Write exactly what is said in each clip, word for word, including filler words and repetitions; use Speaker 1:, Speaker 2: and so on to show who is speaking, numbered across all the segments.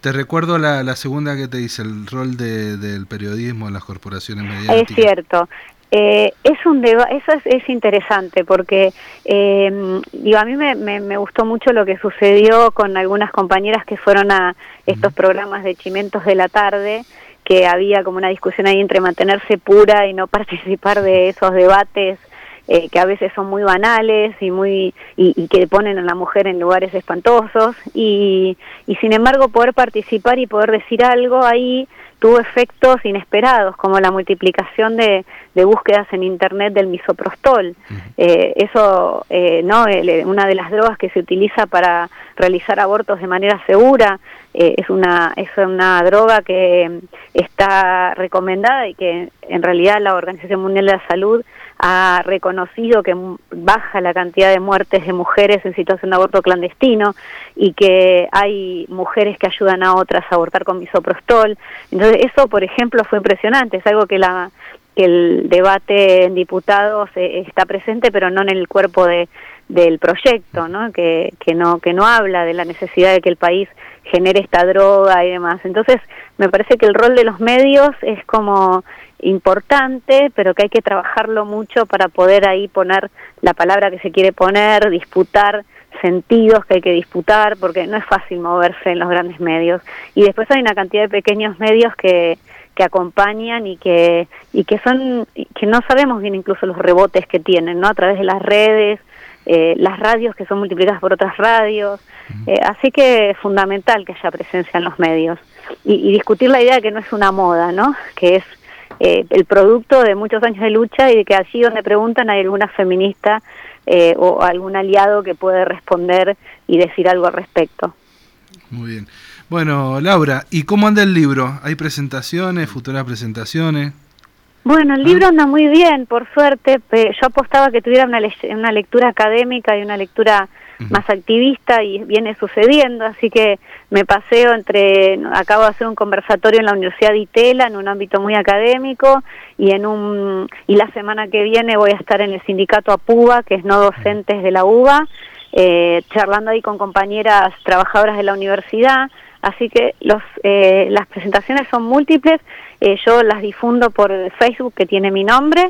Speaker 1: te recuerdo la, la segunda que te dice, el rol de, del periodismo en las corporaciones mediáticas.
Speaker 2: Es cierto. Eh, es un deba eso es, es interesante porque eh, digo, a mí me, me, me gustó mucho lo que sucedió con algunas compañeras que fueron a estos uh-huh. programas de Chimentos de la tarde, que había como una discusión ahí entre mantenerse pura y no participar de esos debates eh, que a veces son muy banales y muy y, y que ponen a la mujer en lugares espantosos y, y sin embargo poder participar y poder decir algo ahí tuvo efectos inesperados, como la multiplicación de, de búsquedas en internet del misoprostol. Uh-huh. Eh, eso, eh, no, el, una de las drogas que se utiliza para realizar abortos de manera segura, eh, es una es una droga que está recomendada y que en realidad la Organización Mundial de la Salud ha reconocido que baja la cantidad de muertes de mujeres en situación de aborto clandestino y que hay mujeres que ayudan a otras a abortar con misoprostol. Entonces eso, por ejemplo, fue impresionante, es algo que la que el debate en diputados eh, está presente, pero no en el cuerpo de del proyecto, ¿no? Que que no que no habla de la necesidad de que el país genere esta droga y demás. Entonces, me parece que el rol de los medios es como importante, pero que hay que trabajarlo mucho para poder ahí poner la palabra que se quiere poner, disputar sentidos que hay que disputar, porque no es fácil moverse en los grandes medios. Y después hay una cantidad de pequeños medios que que acompañan y que y que son que no sabemos bien incluso los rebotes que tienen, ¿no? A través de las redes, eh, las radios que son multiplicadas por otras radios, eh, así que es fundamental que haya presencia en los medios y, y discutir la idea de que no es una moda, ¿no? Que es eh, el producto de muchos años de lucha y de que allí donde preguntan hay alguna feminista eh, o algún aliado que puede responder y decir algo al respecto.
Speaker 1: Muy bien. Bueno, Laura, ¿y cómo anda el libro? ¿Hay presentaciones, futuras presentaciones?
Speaker 2: Bueno, el libro anda muy bien, por suerte. Yo apostaba que tuviera una, le una lectura académica y una lectura uh-huh. más activista y viene sucediendo, así que me paseo entre, acabo de hacer un conversatorio en la Universidad de Itela en un ámbito muy académico y en un y la semana que viene voy a estar en el sindicato APUBA, que es no docentes de la UBA, eh, charlando ahí con compañeras trabajadoras de la universidad. Así que los eh, las presentaciones son múltiples, eh, yo las difundo por Facebook, que tiene mi nombre,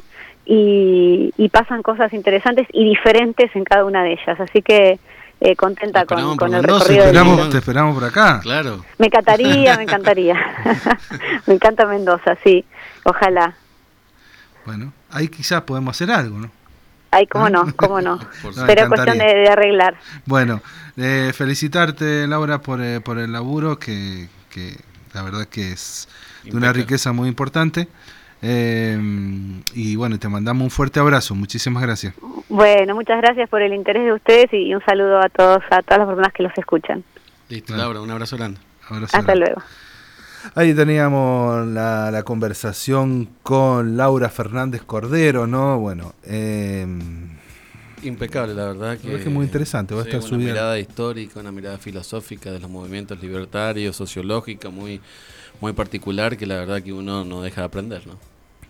Speaker 2: y, y pasan cosas interesantes y diferentes en cada una de ellas, así que eh, contenta con, con el
Speaker 1: Mendoza,
Speaker 2: recorrido
Speaker 1: te esperamos,
Speaker 2: del
Speaker 1: te esperamos por acá.
Speaker 3: Claro.
Speaker 2: Me encantaría, me encantaría. Me encanta Mendoza, sí, ojalá.
Speaker 1: Bueno, ahí quizás podemos hacer algo, ¿no?
Speaker 2: Ay, cómo no, cómo no.
Speaker 1: no
Speaker 2: Pero es cuestión de, de arreglar.
Speaker 1: Bueno, eh, felicitarte, Laura, por, eh, por el laburo, que, que la verdad que es de una riqueza muy importante. Eh, y bueno, te mandamos un fuerte abrazo. Muchísimas gracias.
Speaker 2: Bueno, muchas gracias por el interés de ustedes y un saludo a todos, a todas las personas que los escuchan.
Speaker 3: Listo, bueno. Laura, un abrazo grande.
Speaker 1: Abrazo
Speaker 2: Hasta
Speaker 1: grande.
Speaker 2: luego.
Speaker 1: Ahí teníamos la, la conversación con Laura Fernández Cordero, ¿no? Bueno, eh,
Speaker 3: impecable, la verdad que
Speaker 1: es muy interesante. Va
Speaker 3: sí,
Speaker 1: a estar
Speaker 3: una
Speaker 1: subida.
Speaker 3: mirada histórica, una mirada filosófica de los movimientos libertarios, sociológica, muy, muy particular, que la verdad que uno no deja de aprender, ¿no?